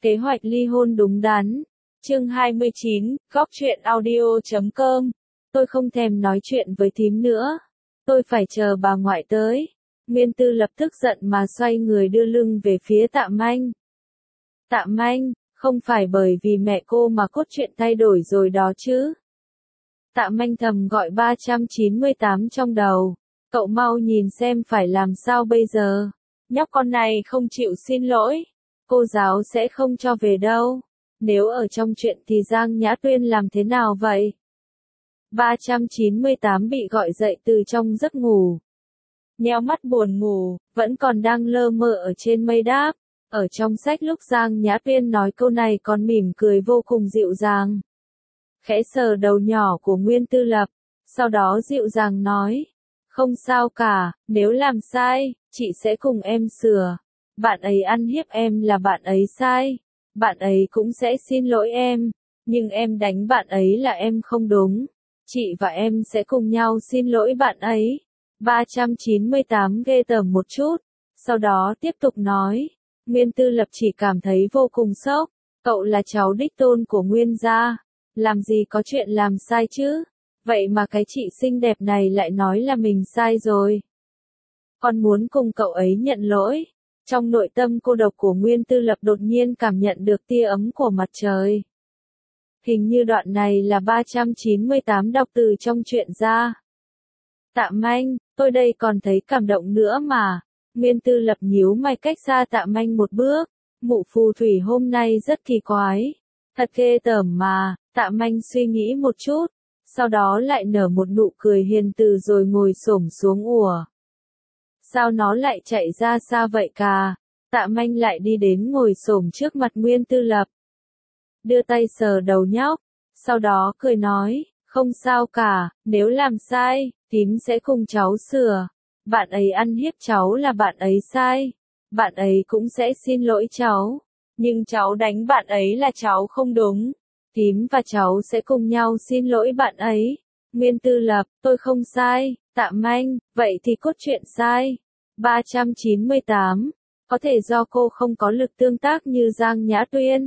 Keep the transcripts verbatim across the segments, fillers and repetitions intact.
Kế hoạch ly hôn đúng đắn. Chương hai mươi chín, góc truyện audio chấm com. Tôi không thèm nói chuyện với thím nữa. Tôi phải chờ bà ngoại tới. Nguyên Tư lập tức giận mà xoay người đưa lưng về phía Tạ Manh. Tạ Manh, không phải bởi vì mẹ cô mà cốt truyện thay đổi rồi đó chứ. Tạ Manh thầm gọi ba trăm chín mươi tám trong đầu. Cậu mau nhìn xem phải làm sao bây giờ. Nhóc con này không chịu xin lỗi. Cô giáo sẽ không cho về đâu. Nếu ở trong chuyện thì Giang Nhã Tuyên làm thế nào vậy? ba trăm chín mươi tám bị gọi dậy từ trong giấc ngủ. Nheo mắt buồn ngủ, vẫn còn đang lơ mơ ở trên mây đáp. Ở trong sách lúc Giang Nhã Tuyên nói câu này còn mỉm cười vô cùng dịu dàng. Khẽ sờ đầu nhỏ của Nguyên Tư Lập, sau đó dịu dàng nói. Không sao cả, nếu làm sai, chị sẽ cùng em sửa. Bạn ấy ăn hiếp em là bạn ấy sai. Bạn ấy cũng sẽ xin lỗi em. Nhưng em đánh bạn ấy là em không đúng. Chị và em sẽ cùng nhau xin lỗi bạn ấy. ba trăm chín mươi tám ghê tởm một chút. Sau đó tiếp tục nói. Nguyên Tư Lập chỉ cảm thấy vô cùng sốc. Cậu là cháu đích tôn của Nguyên gia. Làm gì có chuyện làm sai chứ? Vậy mà cái chị xinh đẹp này lại nói là mình sai rồi. Con muốn cùng cậu ấy nhận lỗi. Trong nội tâm cô độc của Nguyên Tư Lập đột nhiên cảm nhận được tia ấm của mặt trời. Hình như đoạn này là ba trăm chín mươi tám đọc từ trong truyện ra. Tạ Manh, tôi đây còn thấy cảm động nữa mà. Nguyên Tư Lập nhíu mày cách xa Tạ Manh một bước. Mụ phù thủy hôm nay rất kỳ quái. Thật ghê tởm mà. Tạ Manh suy nghĩ một chút. Sau đó lại nở một nụ cười hiền từ rồi ngồi xổm xuống ủa. Sao nó lại chạy ra xa vậy cả? Tạ Manh lại đi đến ngồi xổm trước mặt Nguyên Tư Lập. Đưa tay sờ đầu nhóc. Sau đó cười nói, không sao cả, nếu làm sai, thím sẽ cùng cháu sửa. Bạn ấy ăn hiếp cháu là bạn ấy sai. Bạn ấy cũng sẽ xin lỗi cháu. Nhưng cháu đánh bạn ấy là cháu không đúng. Thím và cháu sẽ cùng nhau xin lỗi bạn ấy. Nguyên Tư Lập, tôi không sai. Tạ Manh, vậy thì cốt truyện sai. ba trăm chín mươi tám. Có thể do cô không có lực tương tác như Giang Nhã Tuyên.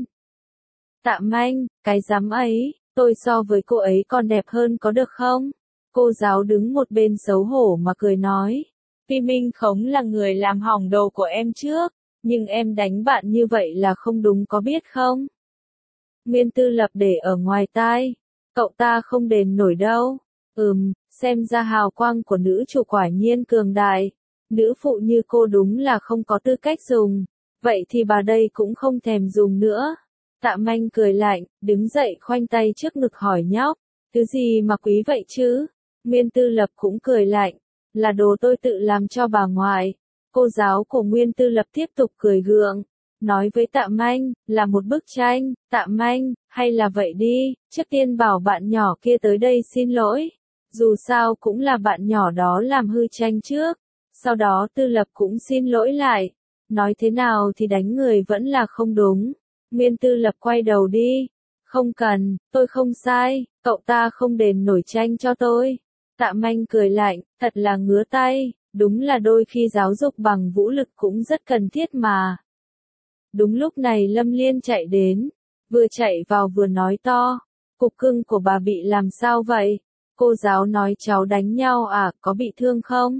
Tạ Manh, cái dám ấy, tôi so với cô ấy còn đẹp hơn có được không? Cô giáo đứng một bên xấu hổ mà cười nói. Vì Minh Khống là người làm hỏng đồ của em trước, nhưng em đánh bạn như vậy là không đúng có biết không? Nguyên Tư Lập để ở ngoài tai. Cậu ta không đền nổi đâu. Ừm, xem ra hào quang của nữ chủ quả nhiên cường đại. Nữ phụ như cô đúng là không có tư cách dùng. Vậy thì bà đây cũng không thèm dùng nữa. Tạ Manh cười lạnh, đứng dậy khoanh tay trước ngực hỏi nhóc. Thứ gì mà quý vậy chứ? Nguyên Tư Lập cũng cười lạnh. Là đồ tôi tự làm cho bà ngoại. Cô giáo của Nguyên Tư Lập tiếp tục cười gượng. Nói với Tạ Manh, là một bức tranh. Tạ Manh, hay là vậy đi, trước tiên bảo bạn nhỏ kia tới đây xin lỗi. Dù sao cũng là bạn nhỏ đó làm hư tranh trước. Sau đó Tư Lập cũng xin lỗi lại. Nói thế nào thì đánh người vẫn là không đúng. Nguyên Tư Lập quay đầu đi. Không cần, tôi không sai, cậu ta không đền nổi tranh cho tôi. Tạ Manh cười lạnh, thật là ngứa tay, đúng là đôi khi giáo dục bằng vũ lực cũng rất cần thiết mà. Đúng lúc này Lâm Liên chạy đến, vừa chạy vào vừa nói to, cục cưng của bà bị làm sao vậy? Cô giáo nói cháu đánh nhau à, có bị thương không?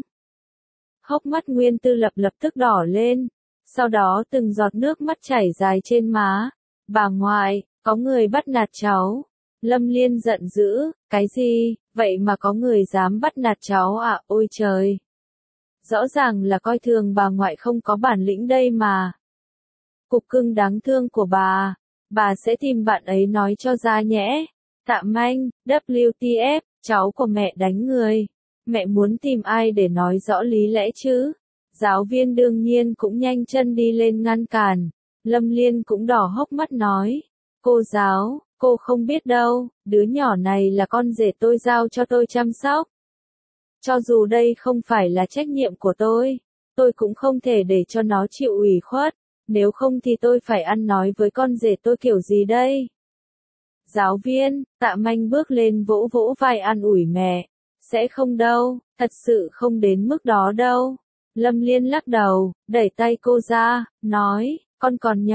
Hốc mắt Nguyên Tư Lập lập tức đỏ lên, sau đó từng giọt nước mắt chảy dài trên má. Bà ngoại, có người bắt nạt cháu. Lâm Liên giận dữ, cái gì, vậy mà có người dám bắt nạt cháu à, ôi trời. Rõ ràng là coi thường bà ngoại không có bản lĩnh đây mà. Cục cưng đáng thương của bà, bà sẽ tìm bạn ấy nói cho ra nhẽ. Tạ Manh, W T F, cháu của mẹ đánh người. Mẹ muốn tìm ai để nói rõ lý lẽ chứ? Giáo viên đương nhiên cũng nhanh chân đi lên ngăn cản. Lâm Liên cũng đỏ hốc mắt nói. Cô giáo, cô không biết đâu, đứa nhỏ này là con rể tôi giao cho tôi chăm sóc. Cho dù đây không phải là trách nhiệm của tôi, tôi cũng không thể để cho nó chịu ủy khuất. Nếu không thì tôi phải ăn nói với con rể tôi kiểu gì đây? Giáo viên, Tạ Manh bước lên vỗ vỗ vai an ủi mẹ. Sẽ không đâu, thật sự không đến mức đó đâu. Lâm Liên lắc đầu, đẩy tay cô ra, nói, con còn nhỏ,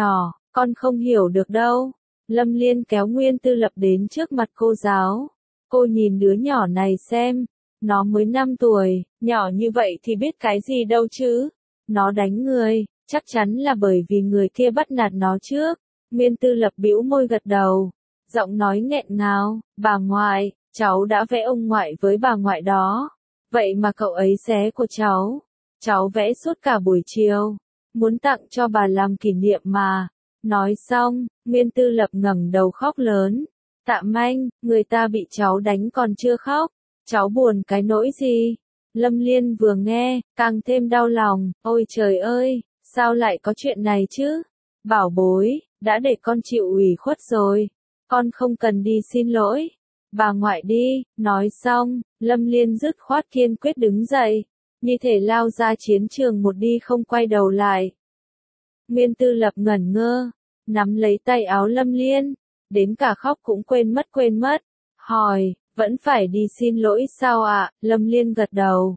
Con không hiểu được đâu. Lâm Liên kéo Nguyên Tư Lập đến trước mặt cô giáo. Cô nhìn đứa nhỏ này xem. Nó mới năm tuổi, nhỏ như vậy thì biết cái gì đâu chứ. Nó đánh người, chắc chắn là bởi vì người kia bắt nạt nó trước. Nguyên Tư Lập bĩu môi gật đầu. Giọng nói nghẹn ngào, bà ngoại, cháu đã vẽ ông ngoại với bà ngoại đó. Vậy mà cậu ấy xé của cháu. Cháu vẽ suốt cả buổi chiều. Muốn tặng cho bà làm kỷ niệm mà. Nói xong, Nguyên Tư Lập ngẩng đầu khóc lớn. Tạ Manh, người ta bị cháu đánh còn chưa khóc. Cháu buồn cái nỗi gì? Lâm Liên vừa nghe, càng thêm đau lòng. Ôi trời ơi, sao lại có chuyện này chứ? Bảo bối, đã để con chịu ủy khuất rồi. Con không cần đi xin lỗi. Bà ngoại đi. Nói xong, Lâm Liên dứt khoát kiên quyết đứng dậy. Như thể lao ra chiến trường một đi không quay đầu lại. Nguyên Tư Lập ngẩn ngơ, nắm lấy tay áo Lâm Liên, đến cả khóc cũng quên mất quên mất. Hỏi, vẫn phải đi xin lỗi sao ạ? Lâm Liên gật đầu.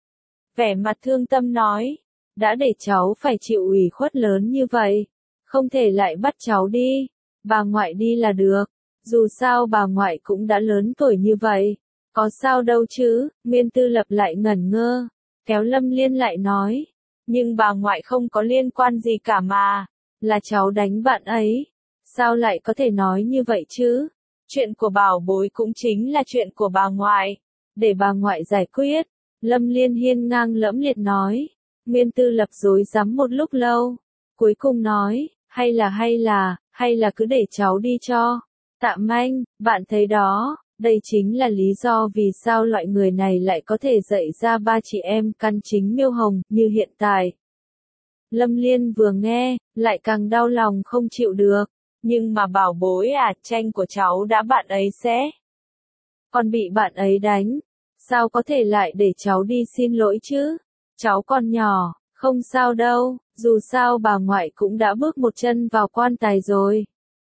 Vẻ mặt thương tâm nói, đã để cháu phải chịu ủy khuất lớn như vậy, không thể lại bắt cháu đi, bà ngoại đi là được, dù sao bà ngoại cũng đã lớn tuổi như vậy, có sao đâu chứ. Nguyên Tư Lập lại ngẩn ngơ, kéo Lâm Liên lại nói, nhưng bà ngoại không có liên quan gì cả mà, là cháu đánh bạn ấy, sao lại có thể nói như vậy chứ? Chuyện của bảo bối cũng chính là chuyện của bà ngoại, để bà ngoại giải quyết. Lâm Liên hiên ngang lẫm liệt nói. Nguyên Tư Lập rối rắm một lúc lâu, cuối cùng nói, hay là hay là, hay là cứ để cháu đi cho. Tạ Manh, bạn thấy đó, đây chính là lý do vì sao loại người này lại có thể dạy ra ba chị em căn chính miêu hồng như hiện tại. Lâm Liên vừa nghe, lại càng đau lòng không chịu được. Nhưng mà bảo bối à, tranh của cháu đã bạn ấy xé. Còn bị bạn ấy đánh. Sao có thể lại để cháu đi xin lỗi chứ? Cháu còn nhỏ, không sao đâu, dù sao bà ngoại cũng đã bước một chân vào quan tài rồi.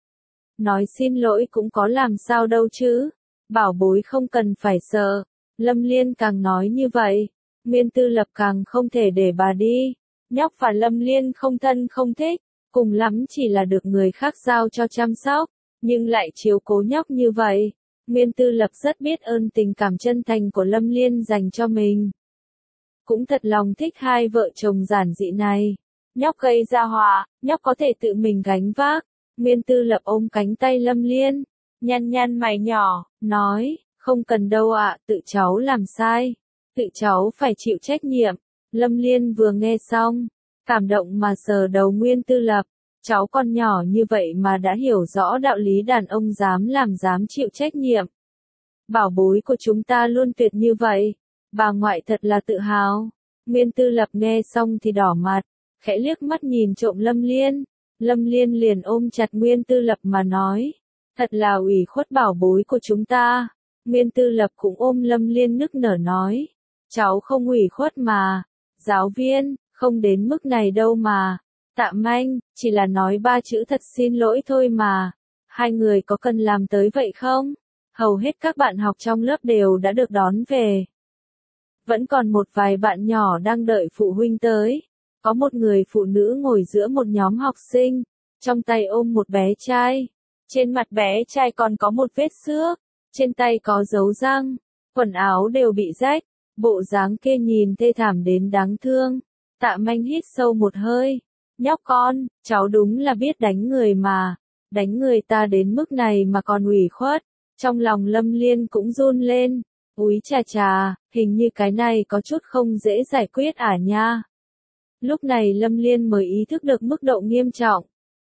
Nói xin lỗi cũng có làm sao đâu chứ. Bảo bối không cần phải sợ. Lâm Liên càng nói như vậy, Nguyên Tư Lập càng không thể để bà đi. Nhóc và Lâm Liên không thân không thích, cùng lắm chỉ là được người khác giao cho chăm sóc, nhưng lại chiếu cố nhóc như vậy. Nguyên Tư Lập rất biết ơn tình cảm chân thành của Lâm Liên dành cho mình. Cũng thật lòng thích hai vợ chồng giản dị này. Nhóc gây ra họa, nhóc có thể tự mình gánh vác. Nguyên Tư Lập ôm cánh tay Lâm Liên, nhăn nhăn mày nhỏ, nói, không cần đâu ạ, tự cháu làm sai. Tự cháu phải chịu trách nhiệm. Lâm Liên vừa nghe xong, cảm động mà sờ đầu Nguyên Tư Lập. Cháu còn nhỏ như vậy mà đã hiểu rõ đạo lý đàn ông dám làm dám chịu trách nhiệm. Bảo bối của chúng ta luôn tuyệt như vậy. Bà ngoại thật là tự hào. Nguyên Tư Lập nghe xong thì đỏ mặt, khẽ liếc mắt nhìn trộm Lâm Liên. Lâm Liên liền ôm chặt Nguyên Tư Lập mà nói. Thật là ủy khuất bảo bối của chúng ta. Nguyên Tư Lập cũng ôm Lâm Liên nức nở nói. Cháu không ủy khuất mà. Giáo viên, không đến mức này đâu mà. Tạ Manh, chỉ là nói ba chữ thật xin lỗi thôi mà. Hai người có cần làm tới vậy không? Hầu hết các bạn học trong lớp đều đã được đón về. Vẫn còn một vài bạn nhỏ đang đợi phụ huynh tới. Có một người phụ nữ ngồi giữa một nhóm học sinh, trong tay ôm một bé trai. Trên mặt bé trai còn có một vết xước, trên tay có dấu răng, quần áo đều bị rách, bộ dáng kia nhìn thê thảm đến đáng thương. Tạ Manh hít sâu một hơi. Nhóc con, cháu đúng là biết đánh người mà. Đánh người ta đến mức này mà còn ủy khuất. Trong lòng Lâm Liên cũng run lên. Úi chà chà, hình như cái này có chút không dễ giải quyết à nha. Lúc này Lâm Liên mới ý thức được mức độ nghiêm trọng.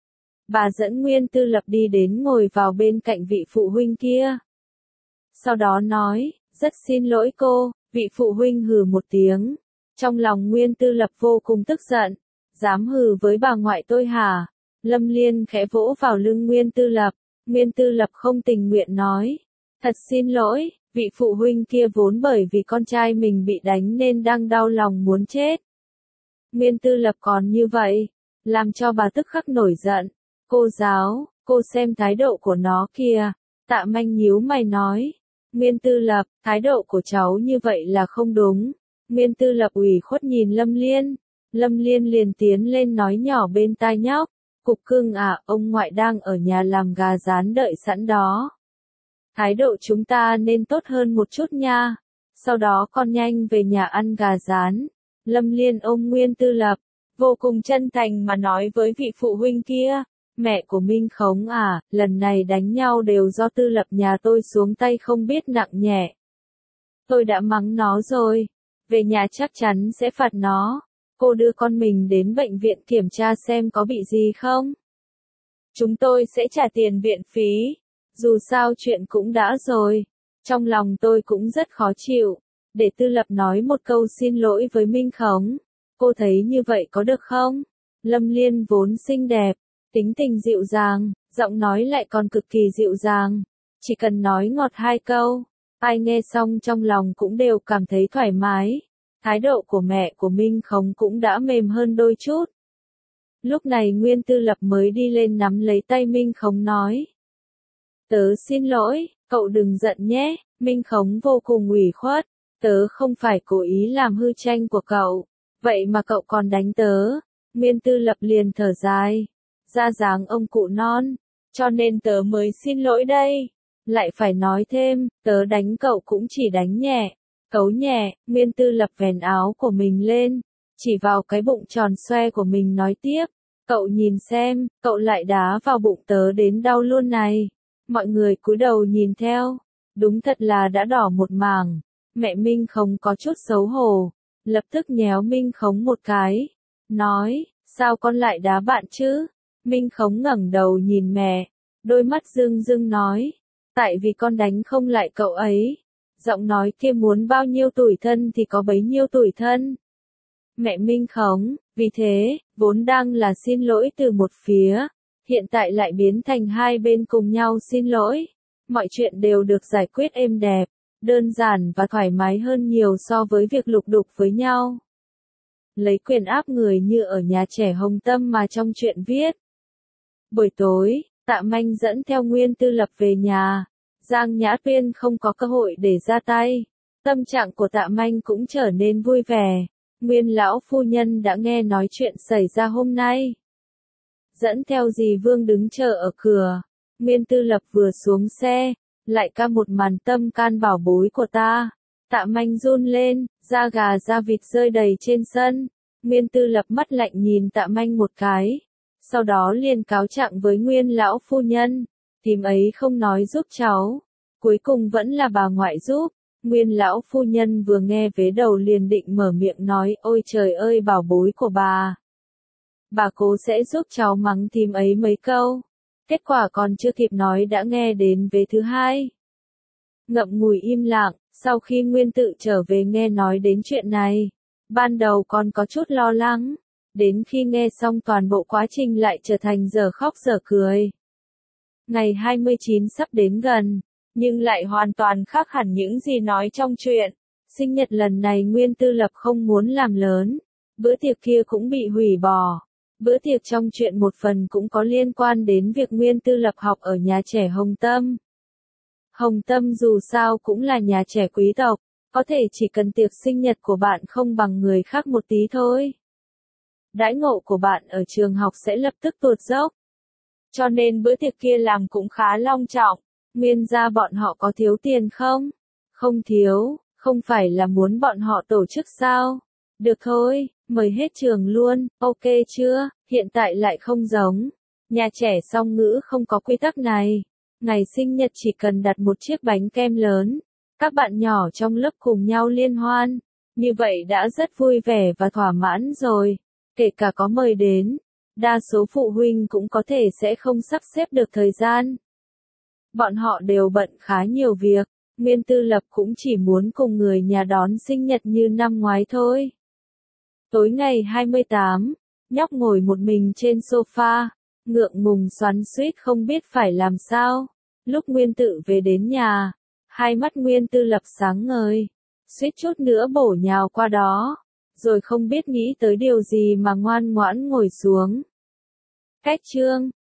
Bà dẫn Nguyên Tư Lập đi đến ngồi vào bên cạnh vị phụ huynh kia. Sau đó nói, rất xin lỗi cô. Vị phụ huynh hừ một tiếng. Trong lòng Nguyên Tư Lập vô cùng tức giận. Dám hừ với bà ngoại tôi hả? Lâm Liên khẽ vỗ vào lưng Nguyên Tư Lập. Nguyên Tư Lập không tình nguyện nói. Thật xin lỗi, vị phụ huynh kia vốn bởi vì con trai mình bị đánh nên đang đau lòng muốn chết. Nguyên Tư Lập còn như vậy, làm cho bà tức khắc nổi giận. Cô giáo, cô xem thái độ của nó kìa. Tạ Manh nhíu mày nói. Nguyên Tư Lập, thái độ của cháu như vậy là không đúng. Nguyên Tư Lập ủy khuất nhìn Lâm Liên. Lâm Liên liền tiến lên nói nhỏ bên tai nhóc. Cục cưng à, ông ngoại đang ở nhà làm gà rán đợi sẵn đó. Thái độ chúng ta nên tốt hơn một chút nha. Sau đó con nhanh về nhà ăn gà rán. Lâm Liên ôm Nguyên Tư Lập, vô cùng chân thành mà nói với vị phụ huynh kia. Mẹ của Minh Khống à, lần này đánh nhau đều do Tư Lập nhà tôi xuống tay không biết nặng nhẹ. Tôi đã mắng nó rồi. Về nhà chắc chắn sẽ phạt nó. Cô đưa con mình đến bệnh viện kiểm tra xem có bị gì không. Chúng tôi sẽ trả tiền viện phí. Dù sao chuyện cũng đã rồi. Trong lòng tôi cũng rất khó chịu. Để Tư Lập nói một câu xin lỗi với Minh Khống. Cô thấy như vậy có được không? Lâm Liên vốn xinh đẹp, tính tình dịu dàng, giọng nói lại còn cực kỳ dịu dàng. Chỉ cần nói ngọt hai câu, ai nghe xong trong lòng cũng đều cảm thấy thoải mái. Thái độ của mẹ của Minh Khống cũng đã mềm hơn đôi chút. Lúc này Nguyên Tư Lập mới đi lên nắm lấy tay Minh Khống nói. Tớ xin lỗi, cậu đừng giận nhé. Minh Khống vô cùng ủy khuất. Tớ không phải cố ý làm hư tranh của cậu. Vậy mà cậu còn đánh tớ. Nguyên Tư Lập liền thở dài. Ra dáng ông cụ non. Cho nên tớ mới xin lỗi đây. Lại phải nói thêm, tớ đánh cậu cũng chỉ đánh nhẹ. Cấu nhẹ, Nguyên Tư Lập vén áo của mình lên. Chỉ vào cái bụng tròn xoe của mình nói tiếp. Cậu nhìn xem, cậu lại đá vào bụng tớ đến đau luôn này. Mọi người cúi đầu nhìn theo. Đúng thật là đã đỏ một mảng. Mẹ Minh Khống có chút xấu hổ. Lập tức nhéo Minh Khống một cái. Nói, sao con lại đá bạn chứ? Minh Khống ngẩng đầu nhìn mẹ. Đôi mắt rưng rưng nói. Tại vì con đánh không lại cậu ấy. Giọng nói kia muốn bao nhiêu tủi thân thì có bấy nhiêu tủi thân. Mẹ Minh Khống, vì thế, vốn đang là xin lỗi từ một phía. Hiện tại lại biến thành hai bên cùng nhau xin lỗi. Mọi chuyện đều được giải quyết êm đẹp, đơn giản và thoải mái hơn nhiều so với việc lục đục với nhau. Lấy quyền áp người như ở nhà trẻ Hồng Tâm mà trong chuyện viết. Buổi tối, Tạ Manh dẫn theo Nguyên Tư Lập về nhà. Giang Nhã Tuyên không có cơ hội để ra tay. Tâm trạng của Tạ Manh cũng trở nên vui vẻ. Nguyên lão phu nhân đã nghe nói chuyện xảy ra hôm nay. Dẫn theo dì Vương đứng chờ ở cửa. Nguyên Tư Lập vừa xuống xe, lại ca một màn tâm can bảo bối của ta. Tạ Manh run lên, da gà da vịt rơi đầy trên sân. Nguyên Tư Lập mắt lạnh nhìn Tạ Manh một cái. Sau đó liền cáo trạng với Nguyên lão phu nhân. Tím ấy không nói giúp cháu. Cuối cùng vẫn là bà ngoại giúp. Nguyên lão phu nhân vừa nghe vế đầu liền định mở miệng nói, ôi trời ơi bảo bối của bà. Bà cố sẽ giúp cháu mắng thím ấy mấy câu. Kết quả còn chưa kịp nói đã nghe đến vế thứ hai. Ngậm ngùi im lặng, sau khi Nguyên Tự trở về nghe nói đến chuyện này. Ban đầu còn có chút lo lắng. Đến khi nghe xong toàn bộ quá trình lại trở thành giờ khóc giờ cười. Ngày hai mươi chín sắp đến gần, nhưng lại hoàn toàn khác hẳn những gì nói trong chuyện. Sinh nhật lần này Nguyên Tư Lập không muốn làm lớn. Bữa tiệc kia cũng bị hủy bỏ. Bữa tiệc trong chuyện một phần cũng có liên quan đến việc Nguyên Tư Lập học ở nhà trẻ Hồng Tâm. Hồng Tâm dù sao cũng là nhà trẻ quý tộc, có thể chỉ cần tiệc sinh nhật của bạn không bằng người khác một tí thôi. Đãi ngộ của bạn ở trường học sẽ lập tức tụt dốc. Cho nên bữa tiệc kia làm cũng khá long trọng. Nguyên gia bọn họ có thiếu tiền không? Không thiếu, không phải là muốn bọn họ tổ chức sao? Được thôi, mời hết trường luôn, ok chưa? Hiện tại lại không giống. Nhà trẻ song ngữ không có quy tắc này. Ngày sinh nhật chỉ cần đặt một chiếc bánh kem lớn. Các bạn nhỏ trong lớp cùng nhau liên hoan. Như vậy đã rất vui vẻ và thỏa mãn rồi. Kể cả có mời đến. Đa số phụ huynh cũng có thể sẽ không sắp xếp được thời gian. Bọn họ đều bận khá nhiều việc. Nguyên Tư Lập cũng chỉ muốn cùng người nhà đón sinh nhật như năm ngoái thôi. Tối ngày hai mươi tám, nhóc ngồi một mình trên sofa, ngượng ngùng xoắn xuýt không biết phải làm sao. Lúc Nguyên Tự về đến nhà, hai mắt Nguyên Tư Lập sáng ngời, suýt chút nữa bổ nhào qua đó, rồi không biết nghĩ tới điều gì mà ngoan ngoãn ngồi xuống. Cách chương